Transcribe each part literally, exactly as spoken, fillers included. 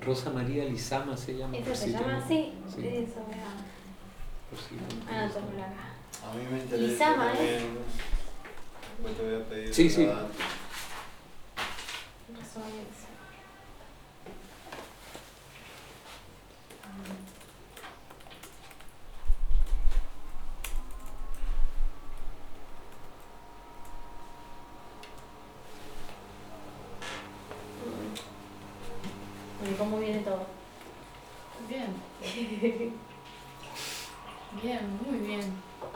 Rosa María Lizama se llama. ¿Esto se si llama tengo- así? Sí. Eso, mira. Por si no Ah, tienes- tómalo acá. A mí me interesa Lizama, ¿eh? también. Después te voy a pedir Sí, sí. la data. Rosa María Lizama. Bueno, ¿cómo viene todo? Bien. Bien, muy bien.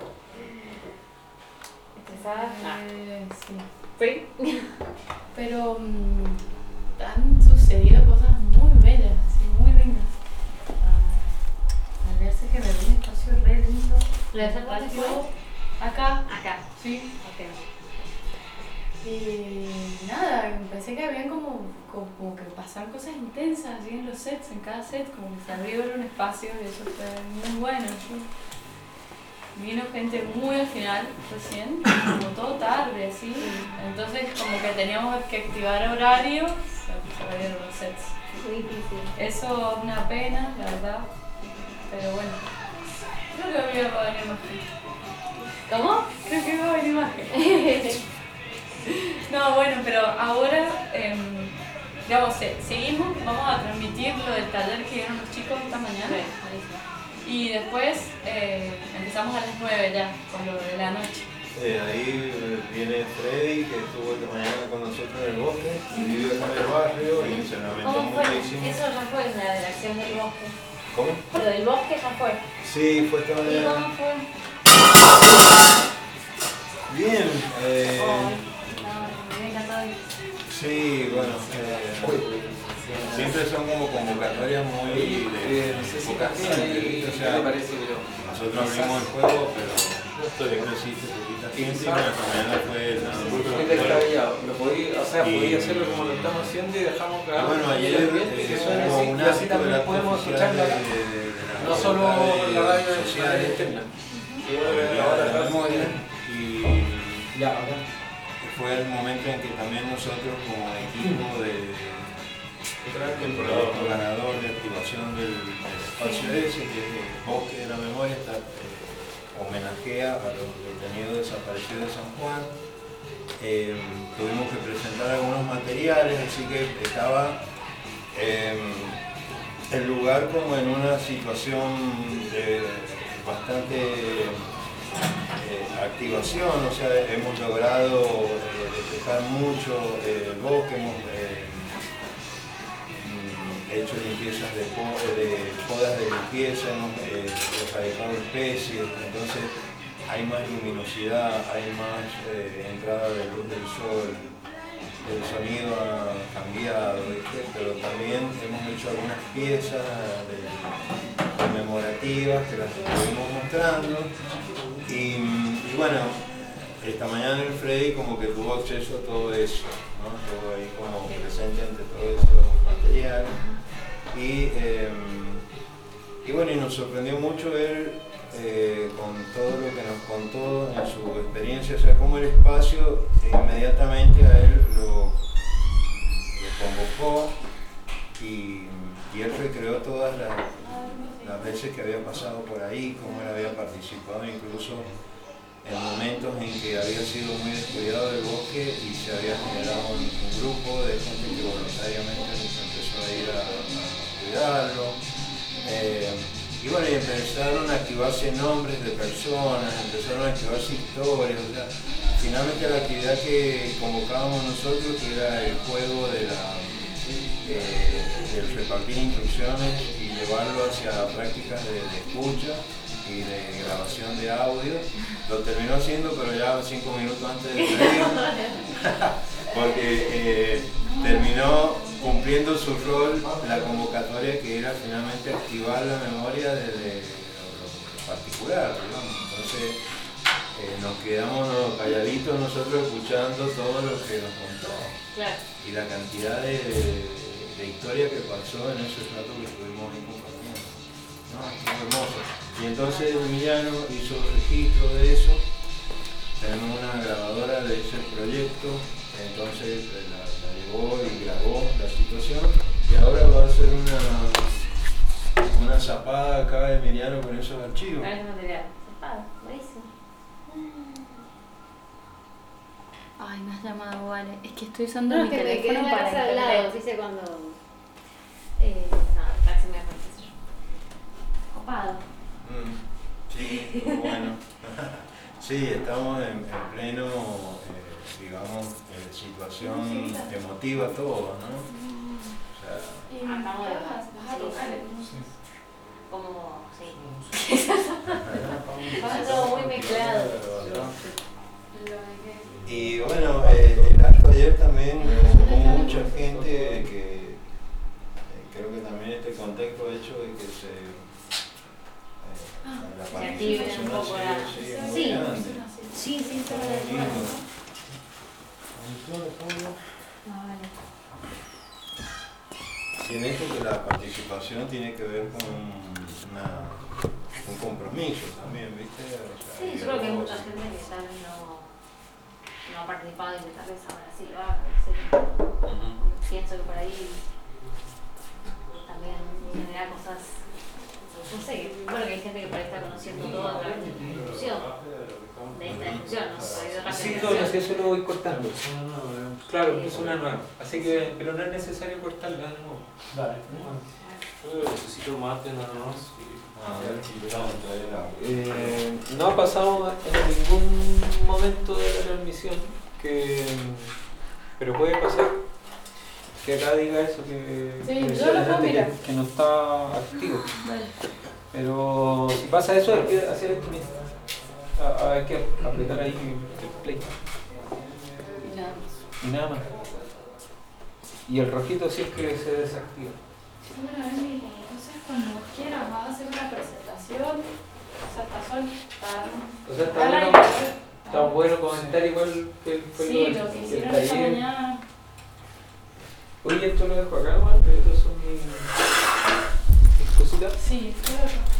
¿Estresada? Eh, sí. ¿Sí? Pero mm, han sucedido cosas muy bellas, sí, muy lindas. Ah, al verse que me vi un espacio re lindo. ¿Lo de hacer dónde patio, fue? acá, Acá. sí. Ok. Y nada, pensé que habían como, como, como que pasaban cosas intensas así en los sets, en cada set, como que se abrió un espacio y eso fue muy bueno. ¿Sí? Vino gente muy al final, recién, como todo tarde, así. Entonces como que teníamos que activar horario, se, se abrieron los sets. Muy difícil. Eso es una pena, la verdad, pero bueno. Creo que va a venir más gente. ¿Cómo? Creo que va a venir más gente. No, bueno, pero ahora, eh, digamos, se- seguimos, vamos a transmitir lo del taller que dieron los chicos esta mañana. Y después eh, empezamos a las nueve ya, con lo de la noche. Eh, ahí viene Freddy, que estuvo esta mañana con nosotros en el bosque, y vive acá en el barrio y se lamentó ¿Cómo fue? muchísimo. Eso ya fue la de la acción del bosque. ¿Cómo? Lo del bosque ya fue. Sí, fue esta ¿Y mañana. cómo fue? Bien, eh, Oh, no, me encantó ir. sí, bueno, eh, siempre son como convocatorias muy de Eh, no sé si poca también, gente, ¿viste? O ¿qué sea, te parece? Pero nosotros abrimos el juego, pero siempre existe poquita gente, y bueno, esta mañana fue el Gente descabellado. Lo podía, o sea, Y- podía hacerlo como lo estamos haciendo y dejamos Y grabado. bueno, ayer ambiente, que eh, suene hubo así, un y así acto de también la podemos oficial escucharlo de, acá. de, de la No solo facultad de la radio sociales, externa. de la memoria, y Ya, acá. fue el momento en que también nosotros como equipo de el proyecto ganador de activación del, del espacio ese, que es el bosque de la memoria, está, eh, homenajea a los detenidos desaparecidos de San Juan. Eh, tuvimos que presentar algunos materiales, así que estaba eh, el lugar como en una situación de bastante eh, activación, o sea, hemos logrado eh, despejar mucho eh, el bosque, hemos eh, hecho limpiezas de, po de podas de limpieza, hemos eh, erradicado especies, entonces hay más luminosidad, hay más eh, entrada de luz del sol, el sonido ha cambiado, ¿viste? Pero también hemos hecho algunas piezas de, conmemorativas que las estuvimos mostrando y, y bueno, esta mañana el Freddy como que tuvo acceso a todo eso, ¿no? Estuvo ahí como presente ante todos esos materiales. Y, eh, y bueno, y nos sorprendió mucho ver eh, con todo lo que nos contó en su experiencia, o sea, cómo el espacio inmediatamente a él lo, lo convocó y, y él recreó todas las, las veces que había pasado por ahí, cómo él había participado incluso en momentos en que había sido muy descuidado del bosque y se había generado un, un grupo de gente que voluntariamente empezó a ir a, a cuidarlo. Eh, y bueno, y empezaron a activarse nombres de personas, empezaron a activarse historias, o sea, finalmente la actividad que convocábamos nosotros, que era el juego de la, eh, del repartir instrucciones y llevarlo hacia prácticas de, de escucha y de grabación de audio, lo terminó haciendo, pero ya cinco minutos antes de salir, porque eh, terminó cumpliendo su rol, la convocatoria que era finalmente activar la memoria desde lo particular, digamos. Entonces eh, nos quedamos calladitos nosotros escuchando todo lo que nos contó. Claro. Y la cantidad de, de, de historia que pasó en ese rato que estuvimos ahí compartiendo. No, estuvo hermoso. Y entonces Emiliano hizo registro de eso, tenemos una grabadora de ese proyecto, entonces la, la llevó y grabó la situación y ahora va a hacer una, una zapada acá de Emiliano con esos archivos. Con ese material. Zapada, buenísimo. Ay, me has llamado, vale. Es que estoy usando No, mi que me quedé en teléfono la para casa de al lado, internet. ¿viste? Cuando. Eh, nada, casi me acuerdo, qué sé yo. Copado. Mm, sí, muy bueno. Sí, estamos en, en pleno, eh, digamos, eh, situación emotiva todos, ¿no? O sea, Y Acabo de vas, vas a tocar entonces. Como. Sí. Va todo muy mezclado. y bueno, eh, el acto ayer también hubo mucha gente que, eh, creo que también este contexto ha hecho de que se, eh, la Se active participación un ha poco sido la- sí, muy Sí. grande. Sí, sí, todo Muy de lindo. Ah, vale. Y en esto que la participación tiene que ver con una, un compromiso también, ¿viste? O sea, Sí, y yo creo que hay algo mucha así. gente que tal vez no, no ha participado y que tal vez ahora sí lo haga. No sé. Ujú. Pienso que por ahí también genera cosas, no sé, bueno, que hay gente que por ahí está conociendo todo a través de la discusión, de esta discusión, no sé, de otra Sí, no, generación. no, si eso lo voy cortando. Claro, es una nueva. Así que, pero no es necesario cortarla de nuevo. Dale. Yo necesito mate nada más. A ver, vamos a traer agua. Eh, no ha pasado en ningún momento de la transmisión que, pero puede pasar que acá diga eso que, Sí, que yo decía lo la puedo gente, mirar. que, que no está activo. Vale. Pero si pasa eso hay que hacer esto mismo. Ah, hay que apretar ahí el play Y nada más. y nada más. Y el rojito si es que se desactiva. Bueno, Emi, entonces cuando vos quieras vas a hacer una presentación. O sea, está sol, está... O sea, está está bueno, live. está bueno comentar igual que fue Sí, del- lo que del hicieron esta taller. mañana. Oye, esto lo dejo acá nomás, pero estas son mis, mis cositas. Sí, creo que...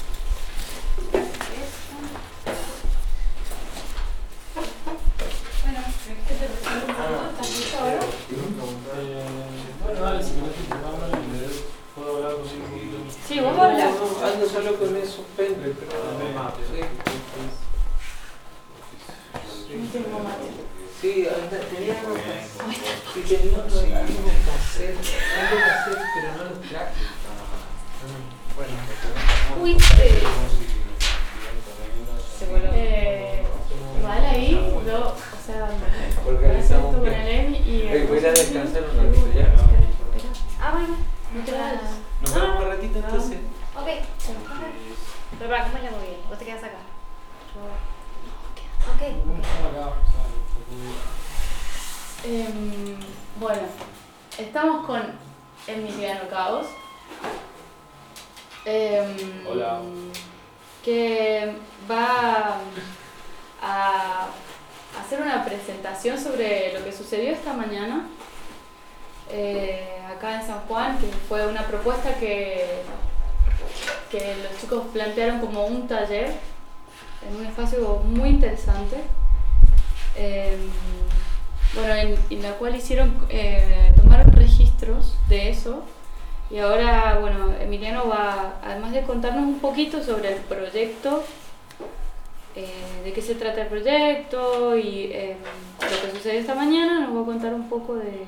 Bueno, ¿crees que te resuelvo un poco? ¿Estás listo ahora? Eh, bueno, dale, si querés que te hablan y leer, puedo hablar contigo un poquito. Sí, vos hablas. No, no, ando solo con esos pendrive, pero Dame no, mate. sí. No tengo mate. Sí, anda, tenía algo que hacer. Sí, tenía algo que hacer, algo que hacer, pero no lo traje. Bueno, Uy, eh, Se Eh, igual ahí, yo, o sea, voy a hacer organizamos esto un con el plan. Emi y... Oye, voy a ir a descansar un ratito ya. Espera, ah, bueno, no te vayas. Nos vemos un ratito entonces. ok. Pero para, ¿cómo le hago bien? ¿Vos te quedas acá? Yo... Ok. Em, bueno, estamos con Emiliano Caos. Em, Hola. Que va a hacer una presentación sobre lo que sucedió esta mañana eh, acá en San Juan, que fue una propuesta que, que los chicos plantearon como un taller en un espacio muy interesante. Eh, bueno, en, en la cual hicieron, eh, tomaron registros de eso. Y ahora, bueno, Emiliano va, además de contarnos un poquito sobre el proyecto, eh, de qué se trata el proyecto y eh, lo que sucedió esta mañana, nos va a contar un poco de...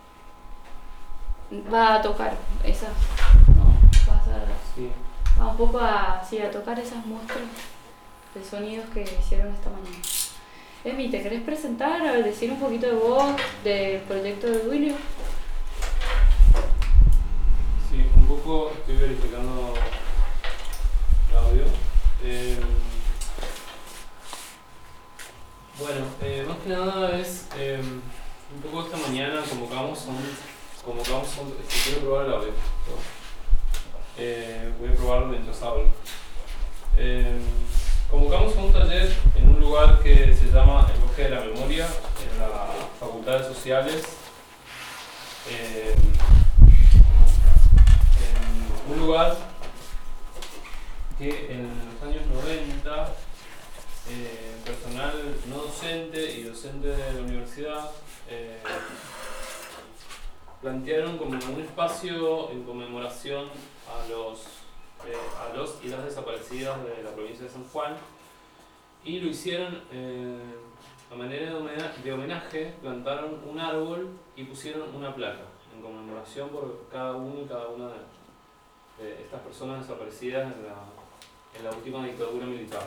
Va a tocar esas... No, va a, hacer, Sí. va un poco a, sí, a tocar esas muestras de sonidos que hicieron esta mañana. Emi, ¿te querés presentar? A ver, decir un poquito de vos, del proyecto de Duilio. Sí, un poco estoy verificando el audio. Eh, bueno, eh, más que nada es eh, un poco esta mañana convocamos a un. Convocamos a un. Si quiero probar el audio. Eh, voy a probarlo mientras hablo. Eh, convocamos a un taller en un lugar que se llama El Bosque de la Memoria, en la Facultad de Sociales. Eh, en un lugar que en los años noventa eh, personal no docente y docente de la universidad eh, plantearon como un espacio en conmemoración a los, eh, a los y las desaparecidas de la provincia de San Juan, y lo hicieron eh, a manera de homenaje, de homenaje, plantaron un árbol y pusieron una placa en conmemoración por cada uno y cada una de, de estas personas desaparecidas en la, en la última dictadura militar.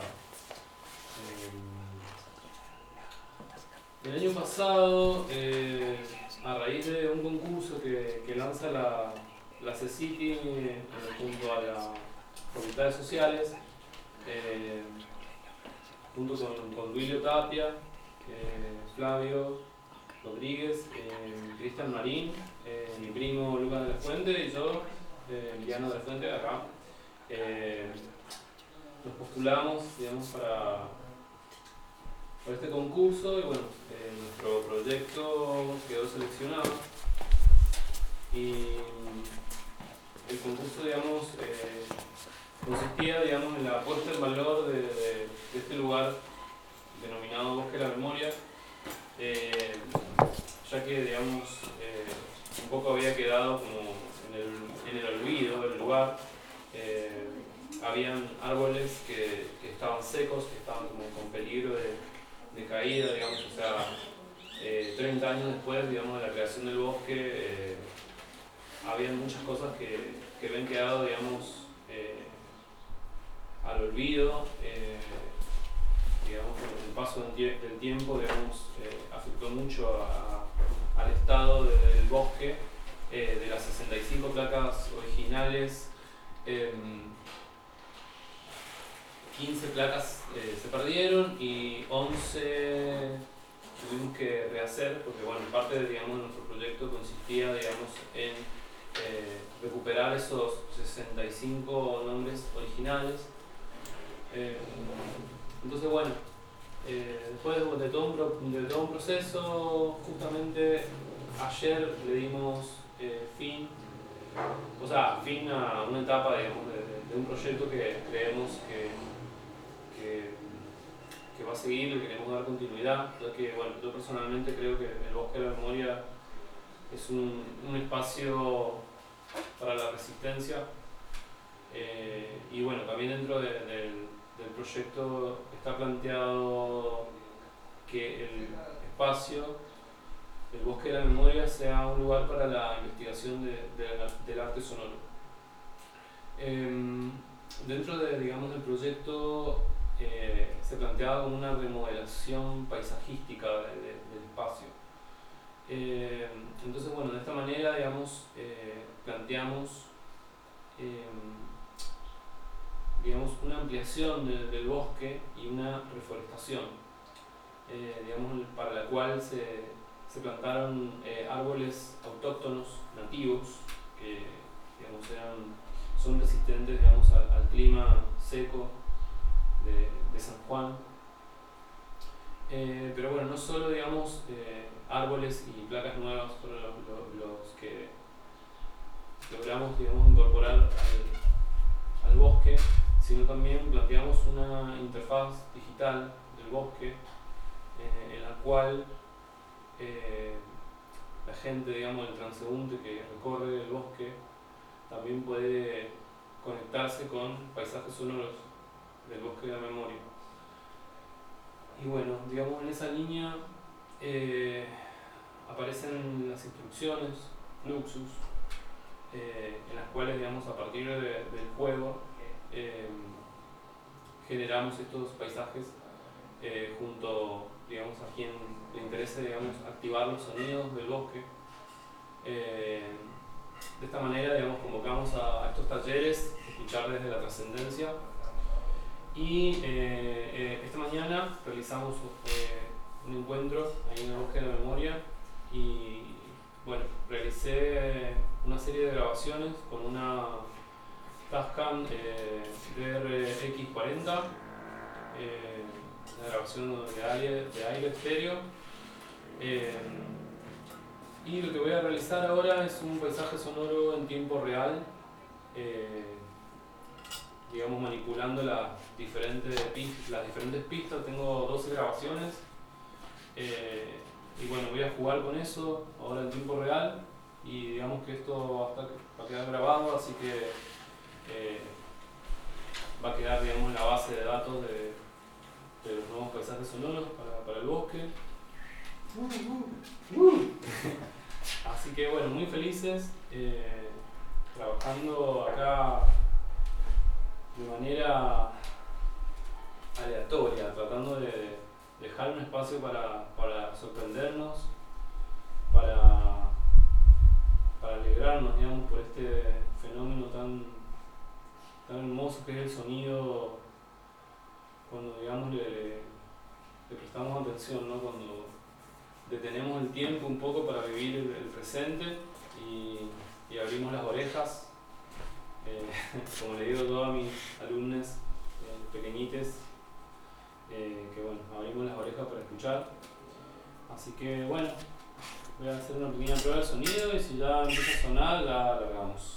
Eh, el año pasado, eh, a raíz de un concurso que, que lanza la, la CECITI eh, junto a la Facultad de Sociales, eh, junto con, con Duilio Tapia, eh, Flavio Rodríguez, eh, Cristian Marín, eh, mi primo Lucas de la Fuente y yo, eh, Emiliano de la Fuente, acá. Eh, nos postulamos, digamos, para, para este concurso y bueno, eh, nuestro proyecto quedó seleccionado y el concurso, digamos, eh, consistía, digamos, en la puesta en valor de, de, de este lugar denominado Bosque de la Memoria, eh, ya que, digamos, eh, un poco había quedado como en el, en el olvido del lugar. Eh, habían árboles que, que estaban secos, que estaban como con peligro de, de caída, digamos, o sea, eh, treinta años después, digamos, de la creación del bosque, eh, habían muchas cosas que, que habían quedado, digamos, eh, al olvido. Eh, digamos, con el paso del, tie del tiempo, digamos, eh, afectó mucho a, a, al estado de, del bosque. Eh, de las sesenta y cinco placas originales, eh, quince placas eh, se perdieron y once tuvimos que rehacer, porque bueno, parte de, digamos, nuestro proyecto consistía, digamos, en eh, recuperar esos sesenta y cinco nombres originales. Eh, entonces bueno, eh, después de, de, todo un pro, de todo un proceso, justamente ayer le dimos eh, fin, o sea, fin a una etapa, digamos, de, de un proyecto que creemos que, que, que va a seguir, le queremos dar continuidad, ya que bueno, yo personalmente creo que el Bosque de la Memoria es un, un espacio para la resistencia, eh, y bueno, también dentro de, de, del proyecto está planteado que el espacio, el Bosque de la Memoria, sea un lugar para la investigación de, de la, del arte sonoro. Eh, dentro de, digamos, del proyecto eh, se planteaba como una remodelación paisajística de, de, del espacio. Eh, entonces, bueno, de esta manera, digamos, eh, planteamos eh, digamos, una ampliación de, del bosque y una reforestación, eh, digamos, para la cual se, se plantaron eh, árboles autóctonos nativos que, digamos, eran, son resistentes, digamos, al, al clima seco de, de San Juan. Eh, pero bueno, no solo, digamos, eh, árboles y placas nuevas fueron los, los, los que logramos, digamos, incorporar al, al bosque, sino también planteamos una interfaz digital del bosque eh, en la cual eh, la gente, digamos, el transeúnte que recorre el bosque también puede conectarse con paisajes sonoros del Bosque de la Memoria. Y bueno, digamos, en esa línea eh, aparecen las instrucciones, Fluxus, eh, en las cuales, digamos, a partir de, del juego eh, generamos estos paisajes eh, junto, digamos, a quien le interese, digamos, activar los sonidos del bosque. Eh, de esta manera, digamos, convocamos a, a estos talleres, escuchar desde la trascendencia. Y eh, eh, esta mañana realizamos eh, un encuentro ahí en el Bosque de la Memoria y bueno, realicé una serie de grabaciones con una Tascam eh, D R X cuarenta, eh, una grabación de aire, de aire estéreo. Eh, y lo que voy a realizar ahora es un paisaje sonoro en tiempo real, eh, digamos, manipulando las diferentes, las diferentes pistas. Tengo doce grabaciones eh, y bueno, voy a jugar con eso ahora en tiempo real y digamos que esto va a, estar, va a quedar grabado, así que eh, va a quedar, digamos, en la base de datos de, de los nuevos paisajes sonoros para, para el bosque. Así que bueno, muy felices, eh, trabajando acá de manera aleatoria, tratando de dejar un espacio para, para sorprendernos, para, para alegrarnos, digamos, por este fenómeno tan, tan hermoso que es el sonido, cuando, digamos, le, le prestamos atención, ¿no? Cuando detenemos el tiempo un poco para vivir el, el presente y, y abrimos las orejas, eh, como le digo a todos mis alumnos eh, pequeñites, eh, que bueno, abrimos las orejas para escuchar. Así que bueno, voy a hacer una pequeña prueba de sonido y si ya empieza a sonar, la alargamos.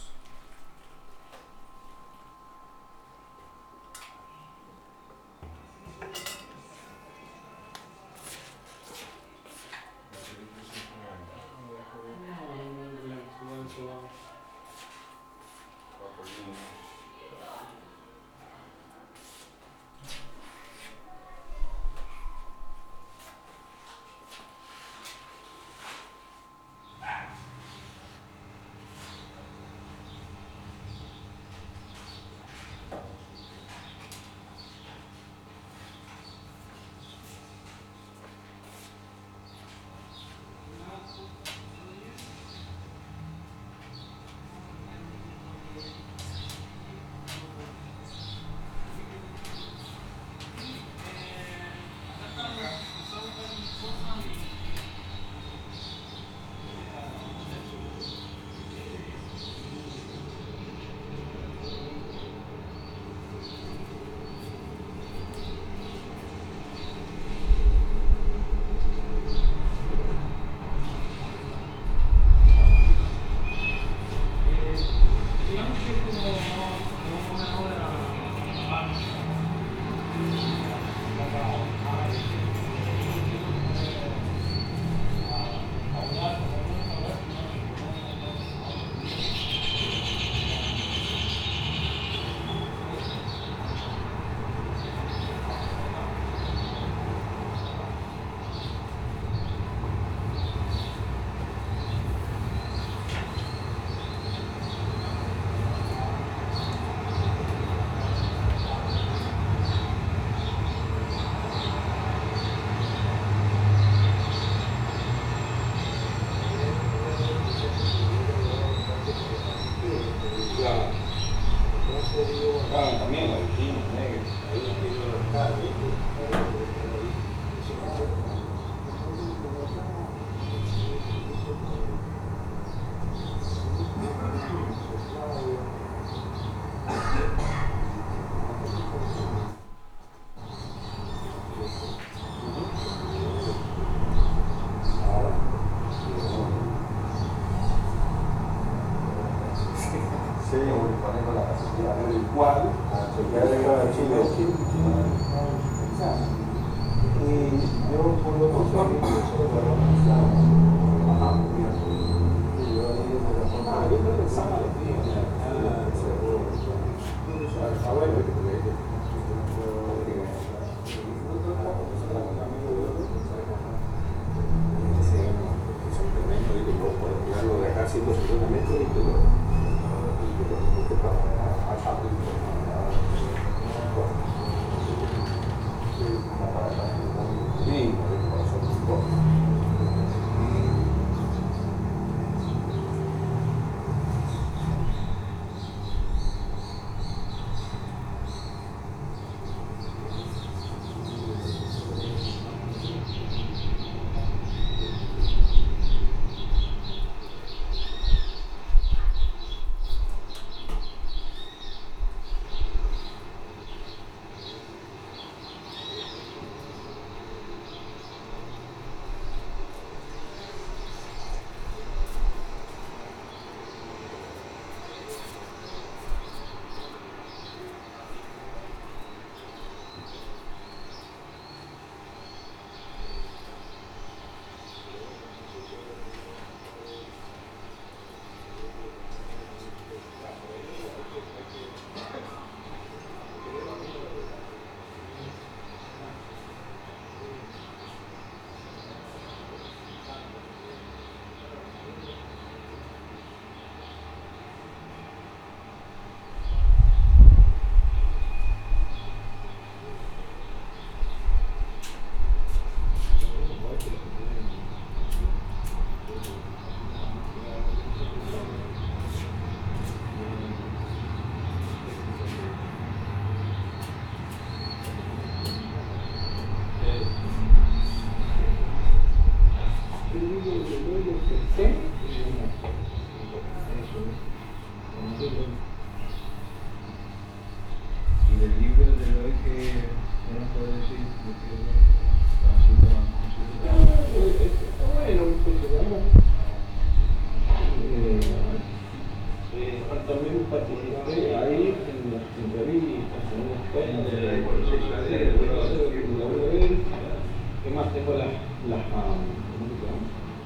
participé ahí en las entrevistas, en unos fotos del proceso de él. ¿Qué más tengo las, las um, ¿cómo se llama?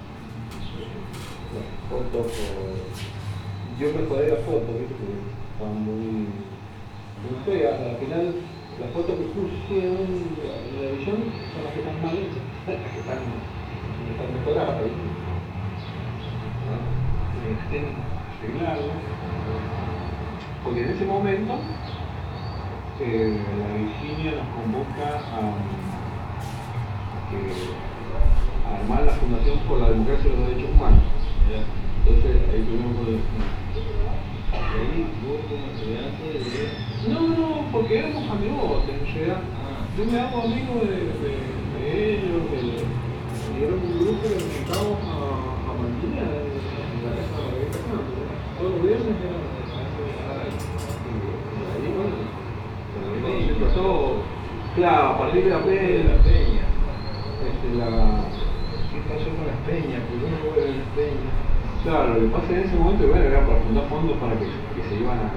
Las fotos, yo me jodé las fotos, ¿viste? Porque estaban muy, muy feas. Al final, las fotos que pusieron en la edición son las que están mal hechas, las que están, que están mejoradas, ¿viste? Estén arreglarlas, porque en ese momento eh, la Virginia nos convoca a, a, que, a armar la Fundación por la Democracia y los Derechos Humanos. Entonces ahí tuvimos que... ¿Ahí vos como estudiante de...? No, no, porque éramos amigos, en realidad. Yo me hago amigo de, de, de ellos, de, y era un grupo que nos juntábamos a, a Mantina, en la casa de la casa, todos los viernes era y ahí, bueno, se empezó, claro, a partir de la peña, la peña. este, la... ¿Qué pasó con las peñas? ¿Por qué no vuelven las peñas? Claro, lo que pasa en ese momento bueno, era para juntar fondos para que, que se iban a...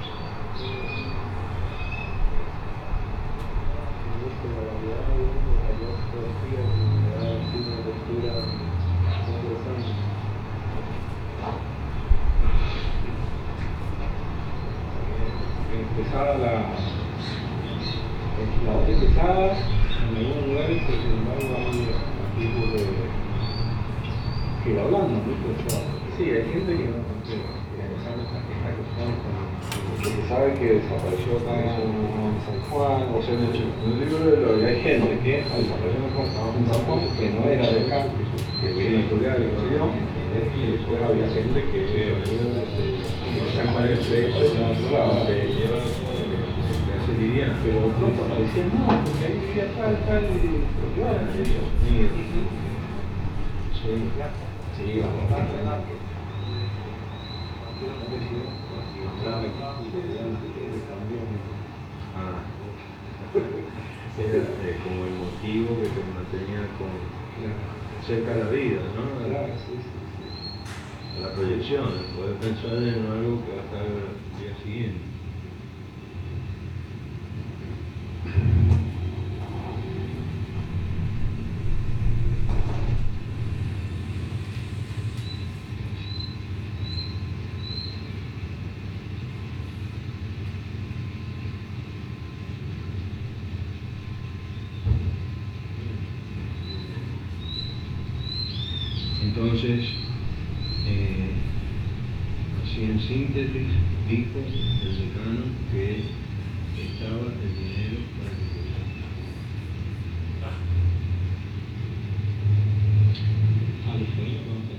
Empezaba la... La otra empezaba en algunos lugares, pero sin embargo hay tipos de... que la hablando, ¿no? O sea, sí, hay gente que no que, que sabe estas cuestiones que se sabe que desapareció acá en San Juan, o sea, en el, en el libro de lo hay gente que desapareció en San Juan que no era de acá, que venía a estudiar y no, y después había gente que venía de San Juan del Sexo, no, no, pero pronto nos decían no, porque ahí vivía tal, tal, y porque iban a hacer eso. Sí, sí, vamos a ver. Ah, era eh, como el motivo que te mantenía con, cerca de la vida, ¿no? Claro, sí, sí, sí. La proyección, poder pensar en algo que va a estar el día siguiente. Entonces, eh, así en síntesis, dijo el decano que estaba el dinero para que Ah, lo fue,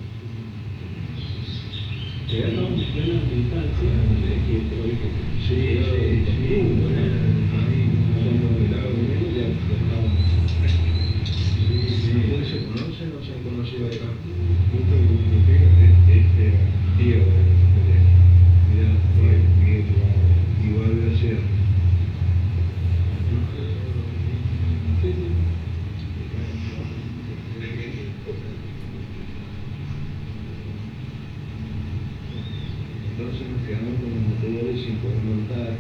quedaron en plena militancia, y este lo dijo. sí, sí, sí, bueno, ahí, cuando miraba el dinero ya estaban. Sí, sí, ¿ustedes se conocen o se han conocido acá? Justo el que este era tío de Miguel Miguel Igual de hacer. Sí, sí. Entonces nos quedamos con los materiales sin poder montar.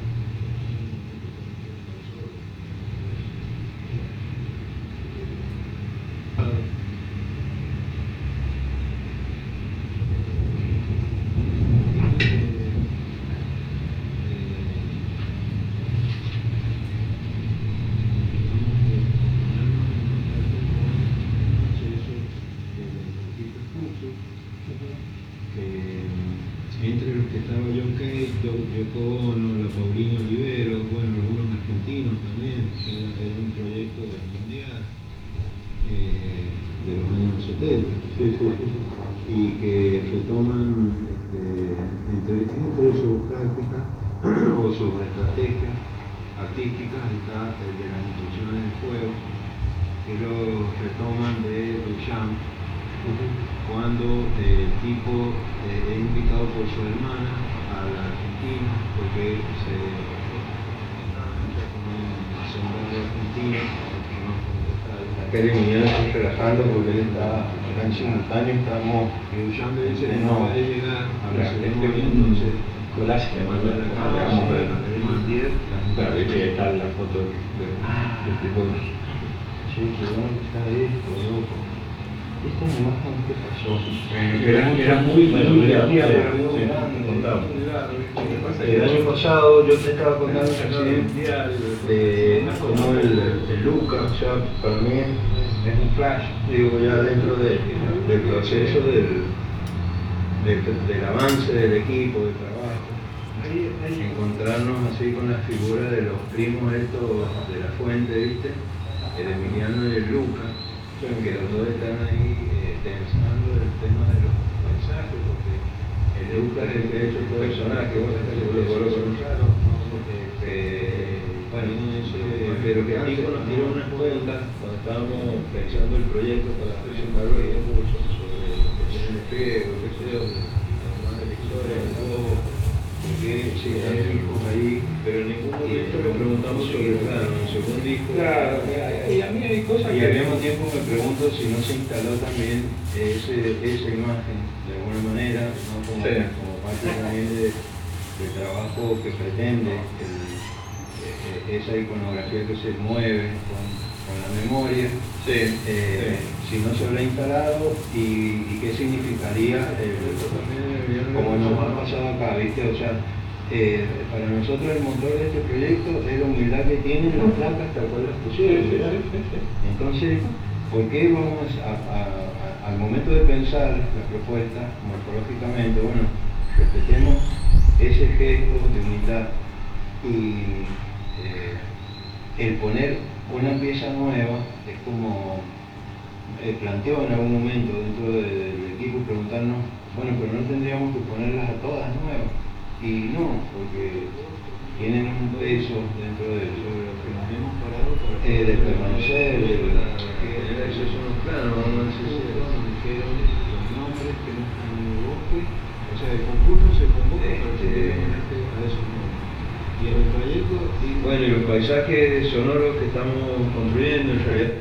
Entre los que estaba John Cage, Yoko Ono, la Paulina Olivero, bueno, algunos argentinos también, era, era un proyecto del mundial eh, de los años setenta, Sí, sí, sí. y que retoman este, entre, entre sus prácticas o sus estrategias artísticas, está el de las instrucciones del juego, que lo retoman de Duchamp, cuando eh, el tipo eh, es invitado por su hermana a la Argentina, porque se como un soldado argentino, Acá de Miguel estoy relajando porque él está acá en simultáneo, estamos... y Duchamp le dice que No. no puede llegar a Claro, ese este- momento, entonces collage que mandó en la cámara, vamos a ver, claro, viste que está la foto del tipo. Sí, qué bueno que está esto, loco. Esta imagen, ¿qué pasó? Era, era muy, muy creativa, era muy grande. El año pasado yo te estaba contando un accidente de cómo el, el Luca, o sea, para mí es un flash, digo, ya dentro de, del proceso del, del, del avance del equipo, del trabajo. Encontrarnos así con la figura de los primos estos de la fuente, ¿viste? El Emiliano y el Luca, que los dos están ahí eh, pensando el tema de los mensajes, porque el Luca es el que ha hecho todo el personaje, vos estás seguro que lo conocieron, bueno, pero que Nico nos tiró unas cuentas cuando estábamos pensando el proyecto para presentarlo y mucho sobre lo que tiene el espejo, qué sé yo, más de la historia, todo. Porque sí, hay hijos ahí, pero en ningún momento le preguntamos sobre claro, el segundo disco. Claro, y a mí hay cosas y que al mismo tiempo me pregunto si no se instaló también ese, esa imagen de alguna manera, ¿no? como, sí. como parte también de, del trabajo que pretende el, esa iconografía que se mueve con, con la memoria. Sí, eh, sí. Si no se habrá instalado y, y qué significaría el, como nos ha pasado acá, ¿viste? O sea, eh, para nosotros el motor de este proyecto es la humildad que tienen las placas tal cual las pusieron, ¿verdad? Entonces, ¿por qué vamos a, a, a, al momento de pensar la propuesta morfológicamente? Bueno, respetemos ese gesto de humildad y eh, el poner una pieza nueva es como eh, planteó en algún momento dentro de, del equipo preguntarnos, bueno, pero no tendríamos que ponerlas a todas nuevas, y no, porque tienen un peso dentro de sobre lo que nos hemos parado para eh, de permanecer, de que esos son los planos, vamos a decir, dijeron los nombres que no están en el bosque, o sea, el concurso se convoca para que a esos nombres. Y en el trayecto, y bueno, y los paisajes sonoros que estamos construyendo en realidad.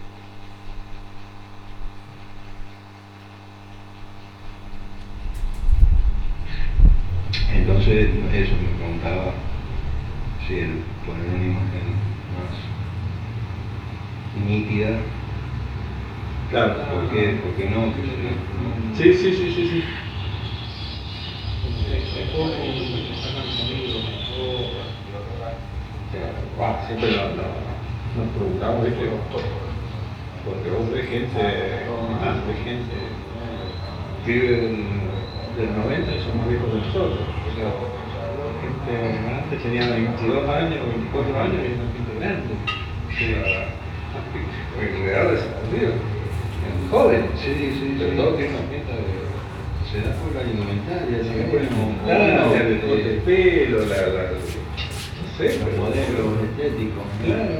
Entonces, eso me preguntaba si el poner una imagen más nítida. Claro. ¿Por qué, ¿Por qué no? ¿no? Sí, sí, sí, sí, sí. Wow, siempre lo, lo, nos preguntamos, ¿viste? Porque vos ves gente, ves gente que viven del noventa y son más viejos que nosotros. O sea, gente antes tenía veintidós años, veinticuatro años y era gente grande. O sea, en realidad desaparecido. Jóvenes, sí, sí, pero todo tiene una pinta de. Se da por la indumentaria, se da por el montaje, el corte de pelo, la, la, no sé, el modelo estético. Claro.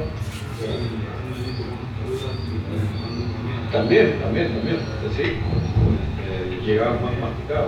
También, también, también, sí. Eh, llegaban más masticados.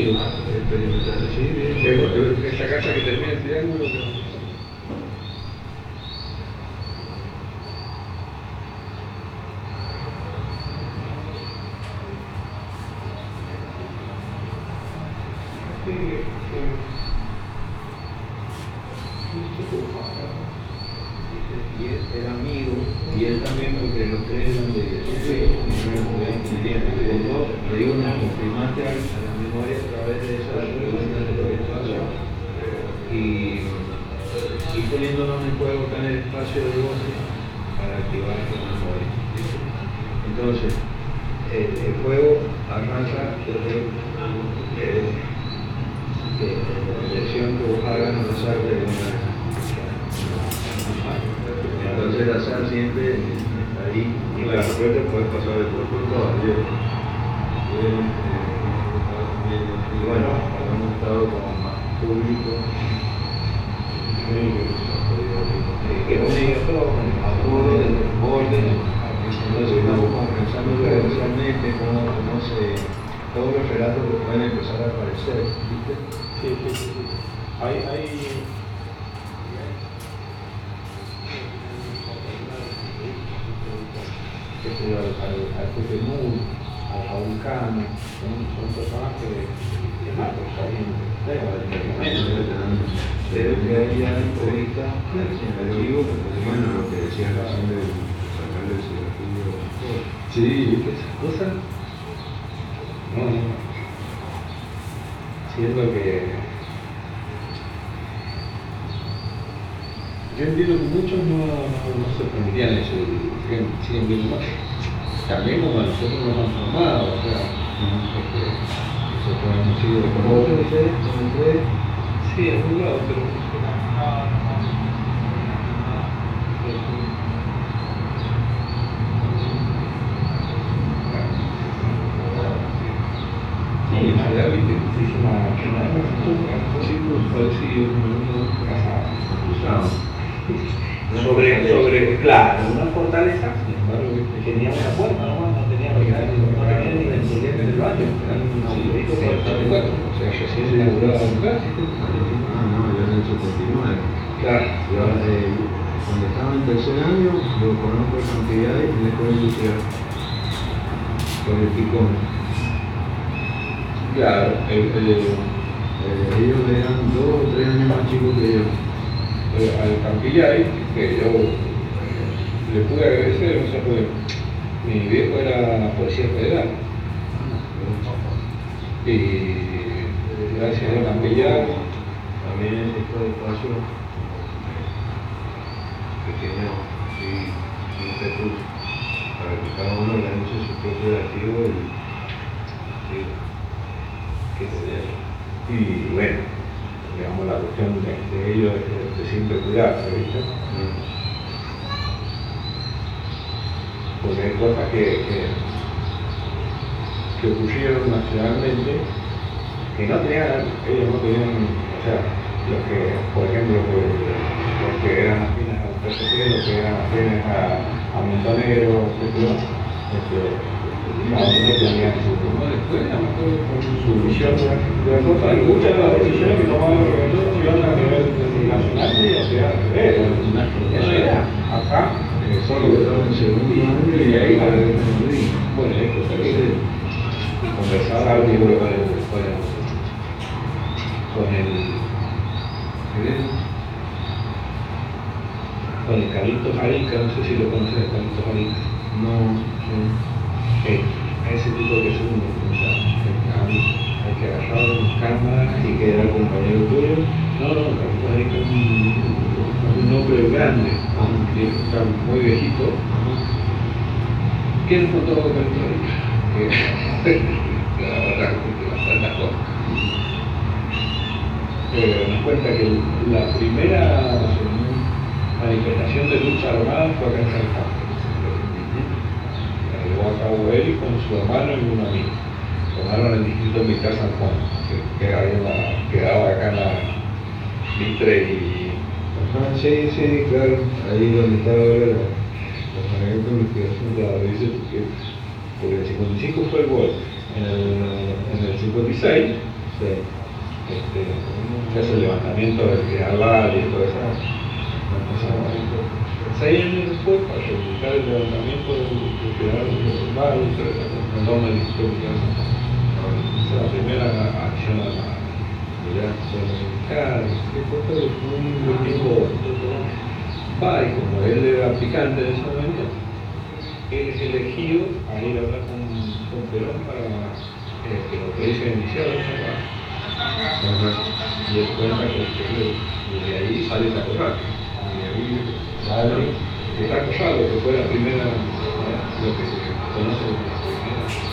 sí, experimental, sí, bien. Esa casa que termina el triángulo, que Y él era amigo, y él también, porque los tres eran de fe, le digo, nos confirmaste a la memoria a través de esas preguntas de lo que pasó, y, y poniéndonos en juego acá en el espacio de voces para activar esa memoria. Entonces, el, el juego arranca desde eh, que la elección que vos hagas al azar de una. Entonces el azar siempre está ahí y la respuesta puede pasar de por todo. Y bueno, hemos estado como más público, que no diga todo, a todo desde el borde. Entonces estamos como pensando realmente cómo, cómo se, todos los relatos que pueden empezar a aparecer, ¿viste? sí, sí, sí, sí. Hay, hay... que se al, al, al Pepe Moore, a Raúl Cano, son, son personajes que más bien pero que hay ya entrevistas en el archivo, bueno, lo que decían recién de sacarle el cigarrillo. Sí, esas cosas. No, no. Siendo que. Yo entiendo que muchos no, no, no se permitían eso, siguen, siguen viendo más. También como nosotros nos han formado, o sea, este, nosotros hemos sido como otros, ¿ustedes? Sí, en algún lado, pero. Sí, en realidad, viste, se hizo una círculos parecidos, cruzados. Sobre, sobre, claro, una fortaleza, que tenía una puerta, no, no tenía no tenía ni el problema del baño, eran unos abuelitos para estar en cuatro, o sea, yo sí se inauguraba un clásico. Ah, no, yo en el setenta y nueve. Claro. Yo, eh, cuando estaba en tercer año, lo conozco en cantidad en la escuela industrial, con el Picón. Claro, el, el, eh, ellos eran dos o tres años más chicos que yo. Al Campillay, que yo eh, le pude agradecer, o sea, porque mi viejo era policía federal. Y gracias a Campillay, también estos espacios pequeños y ímpetus para que cada uno organice su propio activo y, y, que y bueno, digamos, la cuestión de, de ellos es de, de siempre cuidarse, ¿viste? Mm. Porque hay cosas que, que, que ocurrieron nacionalmente que no tenían, ellos no tenían, o sea, los que, por ejemplo, los que eran afines al P S P, los que eran afines a, a Montonero, etcétera, este, cada uno tenía su, su visión de la cosa, y muchas de las decisiones que tomaban los gobiernos a nivel nacional y hacia al revés. Eso era acá, eh, solo en segundo año y de ahí a ver. bueno, esto se conversaba algo con el, con el, con el, con el Carlitos Arica, no sé si lo conoces, el Carlitos Arica. No, Eh, a ese tipo de personas, o sea, hay que agarrar una cámara y que era el compañero tuyo. No, no, el Carlitos Arica es un, un hombre grande, un viejo, está muy viejito. ¿Quién encontró a Carlitos Arica? Que la verdad que bastantes cosas. Eh, nos cuenta que la primera manifestación de lucha armada fue acá en San Juan. La llevó a cabo él con su hermano y un amigo. Tomaron el distrito militar San Juan, que quedaba, en la, quedaba acá en la Mitre y... ajá, sí, sí, claro, ahí donde estaba ahora la, la Facultad de Investigación. Claro, dice porque, porque el cincuenta y cinco fue el golpe. En el, en el cincuenta y seis Sí. Este, se hace el levantamiento del Piedral y todo eso. Seis años después, para publicar el levantamiento del Piedral y todo eso, el nombre del Instituto. Esa es la primera acción a la claro, un tipo va y como él era picante en ese momento, él es elegido a ir a hablar con, con Perón para eh, que lo pudiese iniciar el trabajo. Y él cuenta que, que de ahí sale Taco Salado. Y de ahí sale de Taco Salado, que fue la primera, ¿no? Lo que se conoce como la primera.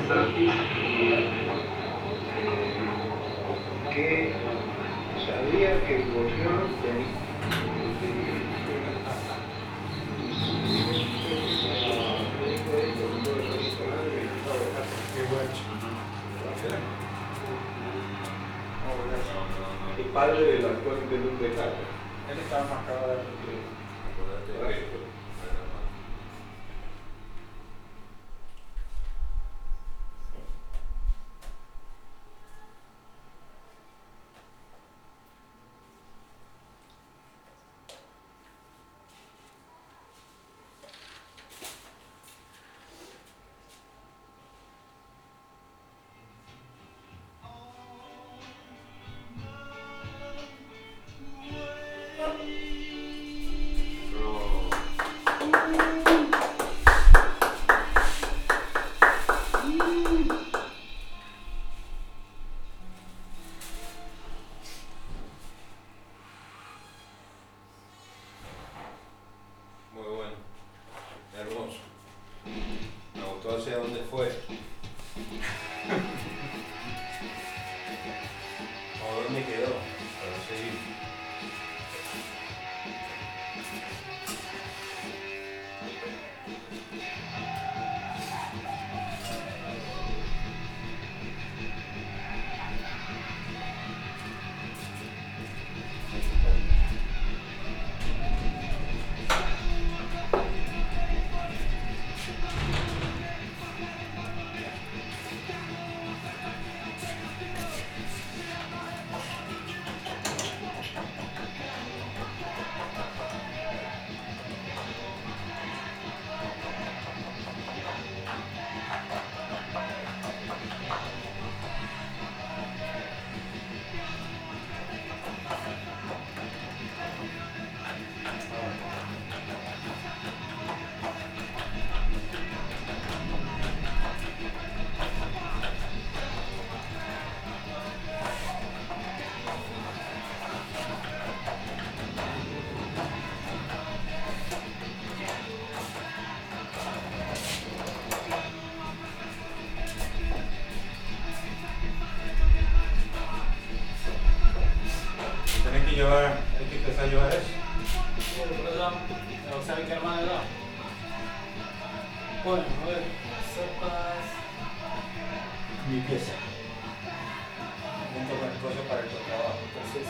que sabía que el gobierno tenía el padre del actual intendente de Carlos. Él estaba más cagado de que Muy bueno, hermoso. Me gustó hacia dónde fue. ¿O dónde quedó? Para seguir. Tenés que llevar, hay que empezar a llevar eso. ¿Saben qué hermano era? Bueno, a ver, sopas. Limpieza. Junto con cosas para el trabajo. Entonces.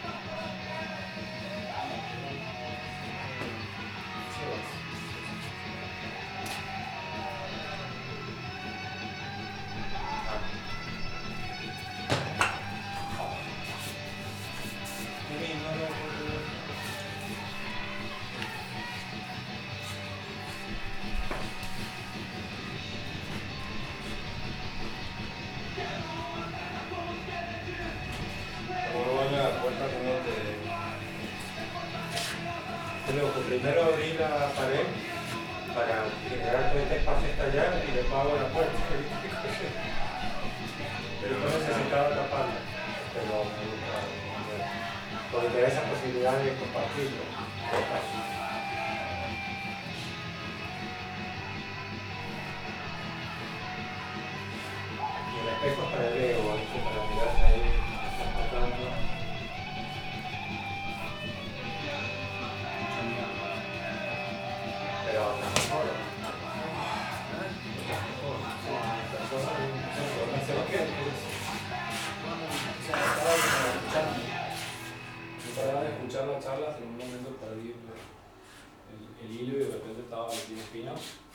Primero abrí la pared para generar todo este espacio hasta allá y después hago la puerta. Pero no necesitaba taparla, pero me gustaba. Porque te da esa posibilidad de compartirlo. Y el espejo es para el ego, para mirarse ahí, tocando. Pero la mejor. Estaba de escuchar la charla, en un momento perdí el, el hilo y de repente estaba metido espina.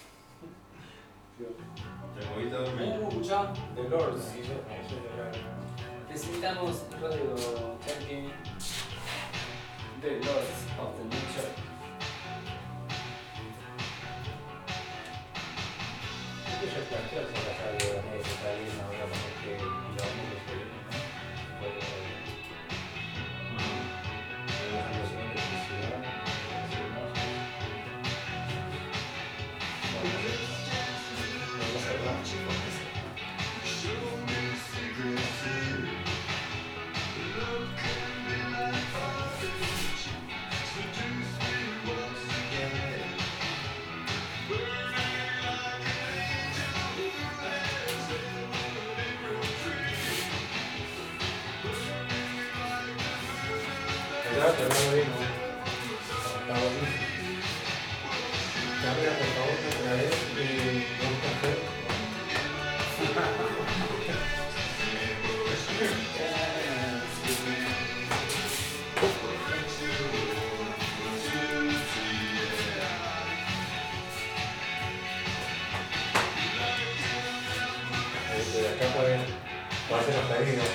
Uh, escuchá, The Lords. Necesitamos radio Turkey, The Lords of the Nature. Yo ya planteé el secretario de América Catalina, ahora como que y la única que fue la relación de felicidad, vamos a hablar, chicos. ¿Verdad? Te lo vino. Está bonito. Cámara, por favor, me traes eh, un café. Desde acá pueden hacer los pedidos.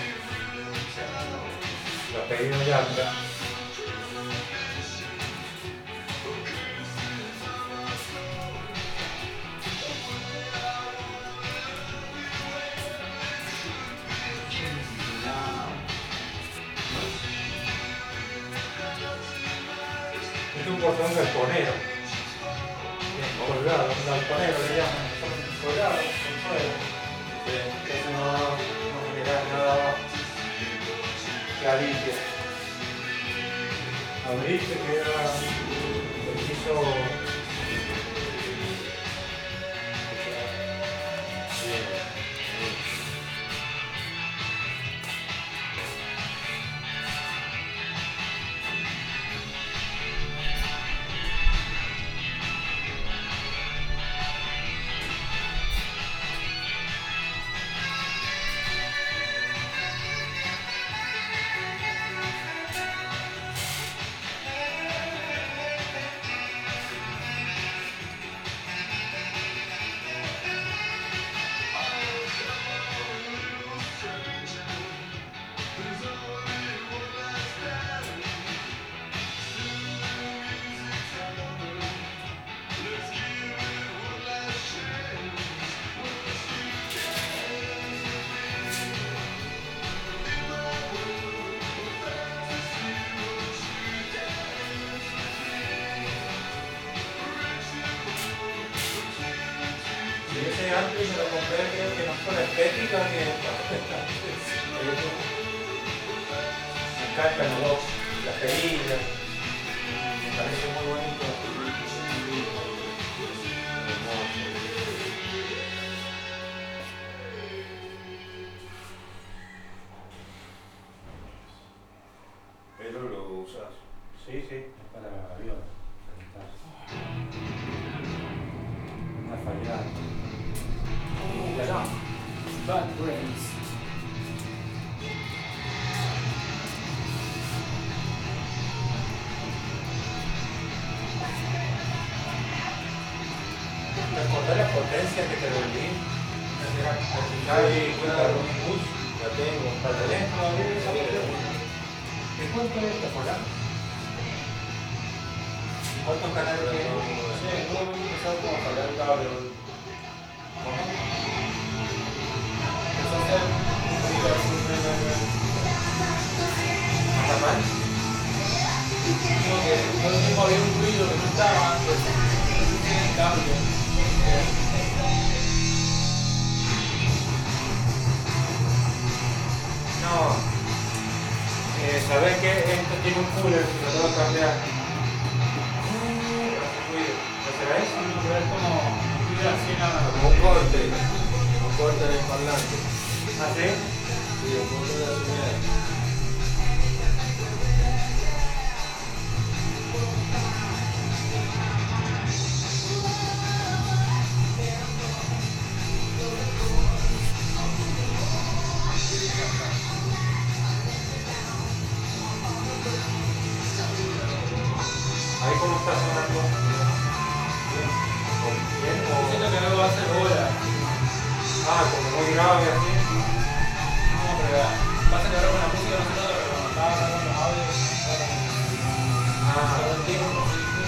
Los pedidos ya. ya. Es un portón galponero. Colgado, un galponero le llaman. Colgado, con fuego. Eso no, no genera nada abajo. La limpia. Abriste que era el piso. Ese antes me lo compré, creo que no fue la estética que me encantan los dos, las perillas, me parece muy bonito. Pero lo usas. Sí, sí, para avión. Una fallada. Bad brains. ¿Te acordás la potencia que te volví? Ay, cuenta un bus, la tengo. ¿La tenés todavía? ¿De cuánto es esta folla? ¿Cuántos canales tiene? Sí, no hemos empezado como a fallar el cable. ¿Cómo? Empezó a hacer ¿Está mal? digo que todo el tiempo había un ruido que no estaba antes. El cambio. No. Eh, ¿Sabés que esto tiene un cooler? Lo tengo que cambiar. Hace ruido. ¿No será eso? Pero es como fibra así nada. Como un corte. Un corte en el parlante. ¿Ah, sí? Sí, un corte de la señal. Ahí cómo está sonando. Bien. Bien. O... Siento que luego va a ser bola. Ah, como muy grave así. No, pero pasa que ahora con la música no se nota, pero cuando estaba grabando los audios, Ah, todo el tiempo.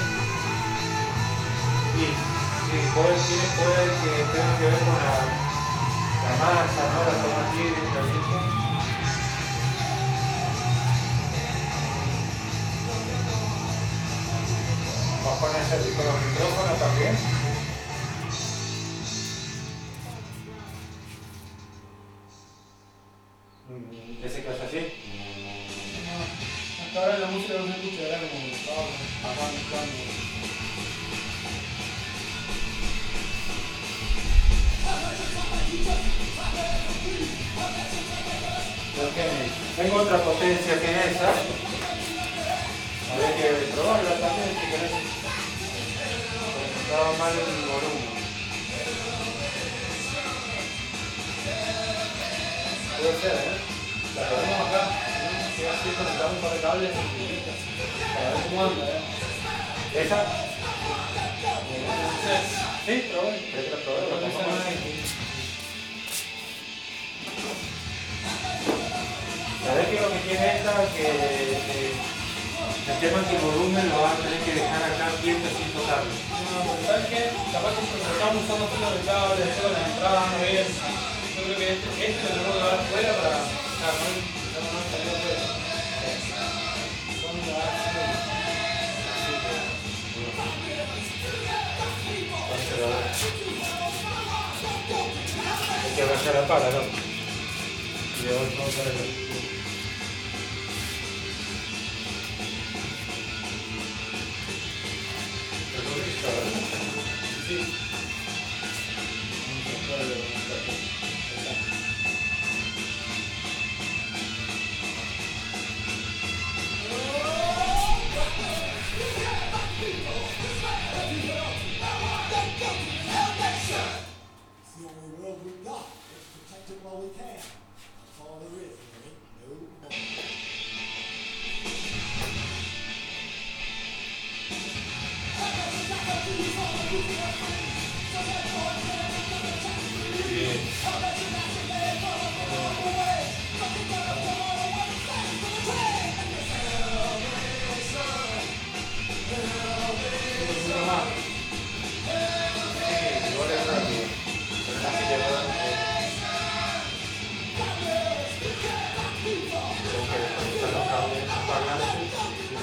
y sí, puede, tiene, puede que tenga que ver con la, la masa, ¿no? La toma aquí de caliente. ¿Vas a ponerse así con los micrófonos también? Mm, ¿Ese caso así? Hasta ahora la música no se escucha, era como que estaba acá mezclando. Tengo otra potencia que esa. Habría que probarla también si querés. Estaba mal el volumen. Puede ser, ¿eh? La ponemos acá, que así conectamos un par de cables y listo. Para ver cómo anda, ¿eh? ¿Esa? No sé. Sí, pero bueno, ¿querés que la probemos? Creo que esa no es. ¿Sabés qué es lo que tiene esta? Que eh, el tema es que el volumen lo vas a tener que dejar acá quieto sin tocarlo. No, pero ¿sabes qué? Capaz que porque estamos usando solo el cable, después con las entradas no bien. Yo creo que este, este lo tenemos que dar afuera para. O sea, no no no salir afuera. Son las Hay que agachar la pala, ¿no? Y de vuelta vamos a ver. sí. It's the only world we've got. Let's protect it while we can. That's all there is. There ain't no more. Igual es rápido. Pero no se lleva. Tengo que desconectar los cables parlantes.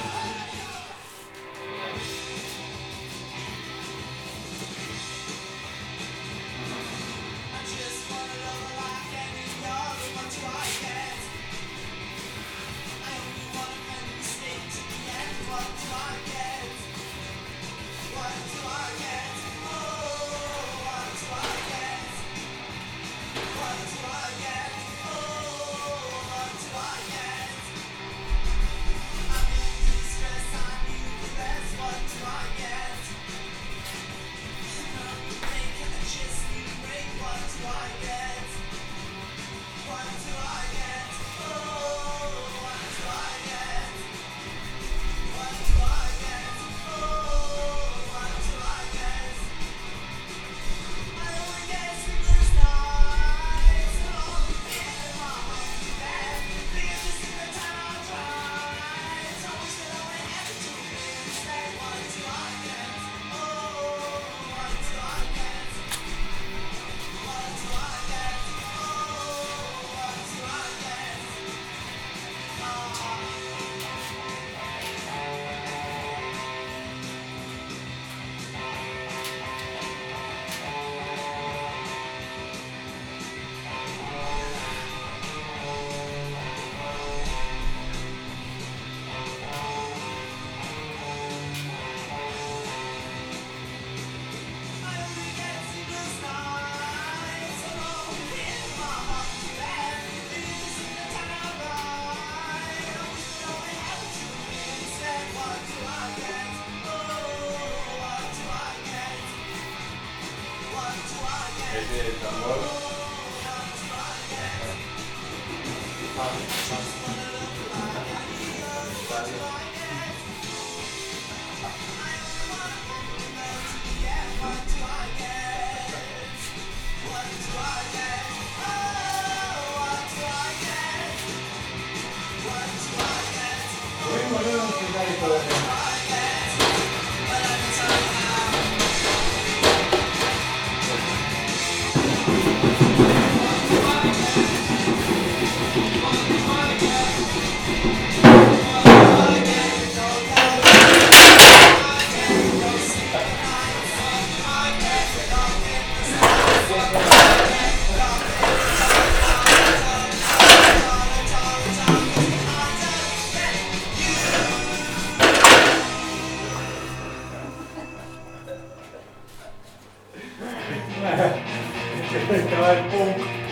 Ese tambor. Estaba el punk.